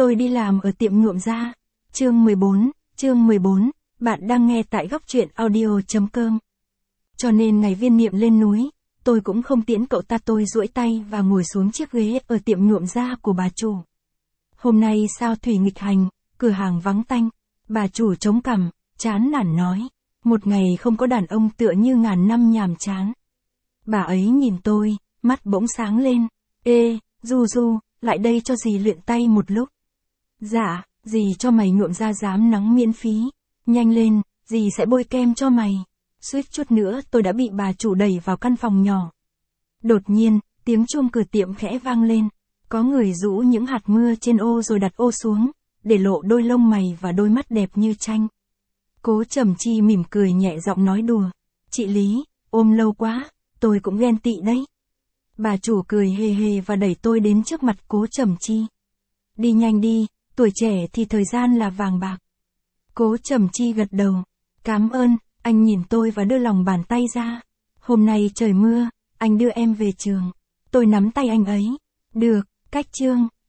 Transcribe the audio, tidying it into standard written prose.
Tôi đi làm ở tiệm nhuộm da. Chương 14, bạn đang nghe tại góc truyện audio.com. Cho nên ngày Viên Niệm lên núi, tôi cũng không tiễn cậu ta, tôi duỗi tay và ngồi xuống chiếc ghế ở tiệm nhuộm da của bà chủ. Hôm nay sao thủy nghịch hành, cửa hàng vắng tanh. Bà chủ chống cằm, chán nản nói. Một ngày không có đàn ông tựa như ngàn năm nhàm chán. Bà ấy nhìn tôi, mắt bỗng sáng lên. Ê, Du, lại đây cho dì luyện tay một lúc. Dạ, dì cho mày nhuộm da rám nắng miễn phí. Nhanh lên, dì sẽ bôi kem cho mày. Suýt chút nữa tôi đã bị bà chủ đẩy vào căn phòng nhỏ. Đột nhiên, tiếng chuông cửa tiệm khẽ vang lên. Có người rũ những hạt mưa trên ô rồi đặt ô xuống, để lộ đôi lông mày và đôi mắt đẹp như tranh. Cố Trầm Chi mỉm cười nhẹ giọng nói đùa. Chị Lý, ôm lâu quá, tôi cũng ghen tị đấy. Bà chủ cười hề hề và đẩy tôi đến trước mặt Cố Trầm Chi. Đi nhanh đi, tuổi trẻ thì thời gian là vàng bạc. Cố Trầm Chi gật đầu. Cảm ơn, anh nhìn tôi và đưa lòng bàn tay ra. Hôm nay trời mưa, anh đưa em về trường. Tôi nắm tay anh ấy. Được, cách chương.